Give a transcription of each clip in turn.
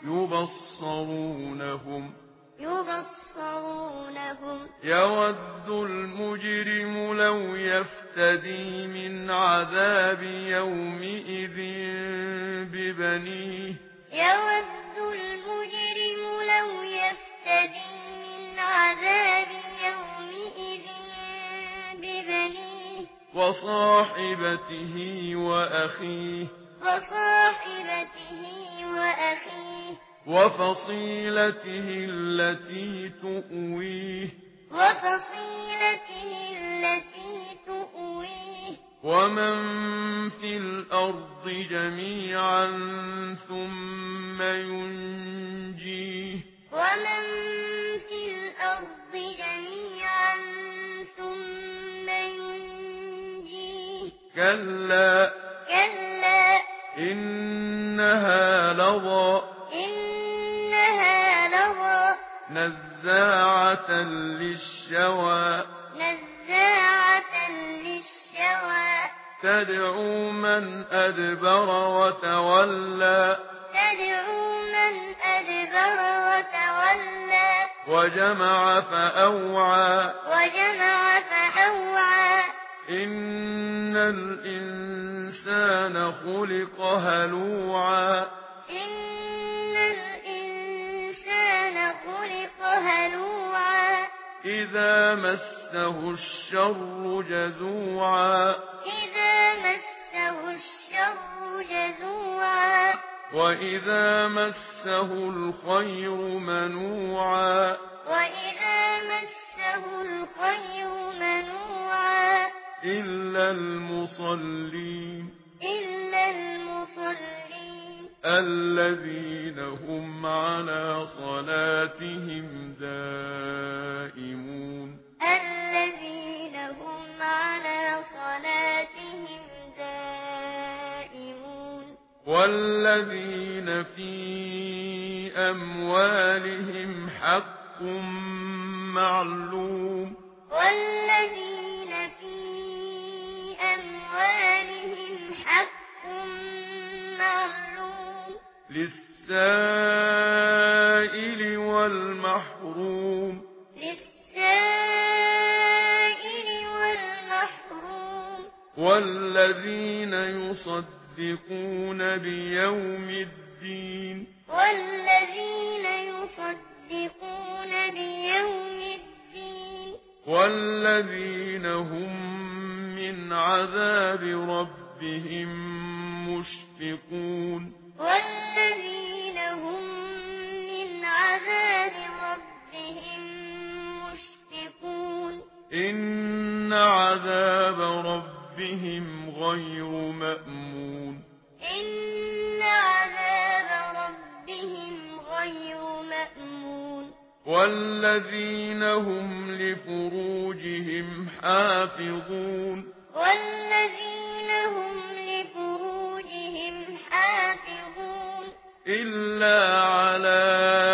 يبصرونهم يبصرونهم يود المجرم لو يفتدي من عذاب يومئذ ببنيه يود المجرم لو يفتدي من عذاب يومئذ ببنيه وصاحبته وأخيه وفصيلته التي تؤويه ومن في الأرض جميعا ثم ينجيه كلا إنها لظى نزاعة للشوى تدعو من أدبر وتولى وجمع فأوعى إن الإنسان خلق هلوعا إذا مسه الشر جزوعا وإذا مسه الخير منوعا إلا المصلين الذين هم على صلاتهم دائمون والذين في أموالهم حق معلوم للسائل والمحروم والذين يصدقون بيوم الدين والذين هم من عذاب ربهم مشفقون إن عذاب ربهم غير مأمون والذين هم لفروجهم حافظون إلا على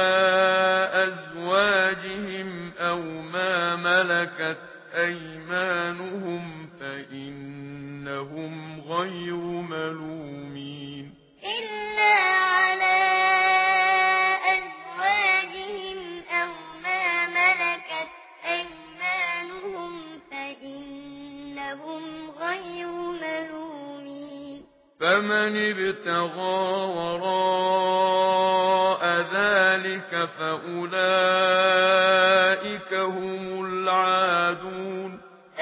أزواجهم أو ما ملكت أيمانهم فإنهم غير ملومين فمن ابتغى وراء ذلك فأولئك هم العادون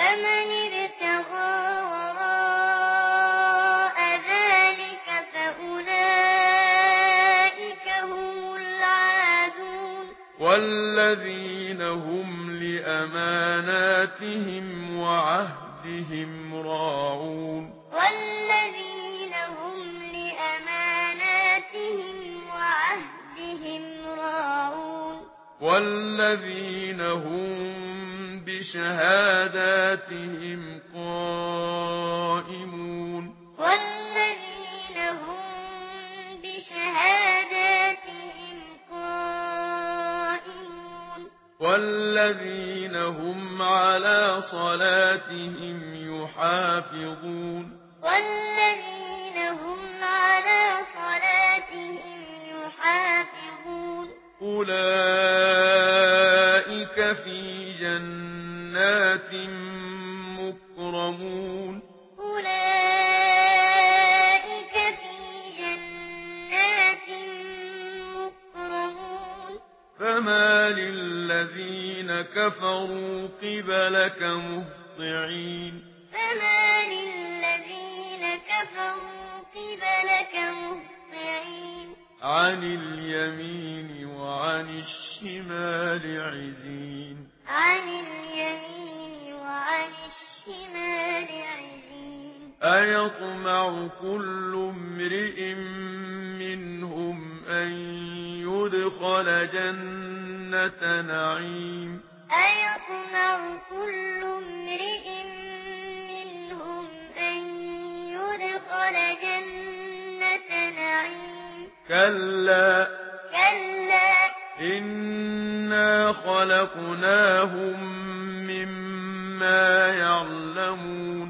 والذين هم لأماناتهم وعهدهم راعون والذين هم بشهاداتهم قائمون والذين هم على صلاتهم يحافظون والذين هم على صلاتهم يحافظون أولئك في جنات مكرمون أولئك في جنات مكرمون فما للذين كفروا قبلك مهطعين فما للذين كفروا قبلك مهطعين عن اليمين وعن الشمال عزين عن اليمين وعن الشمال عزين أيطمع كل امرئ منهم أن يدخل جنة نعيم أيطمع كل امرئ منهم أن يدخل جنة نعيم كلا إنا خلقناهم مما يعلمون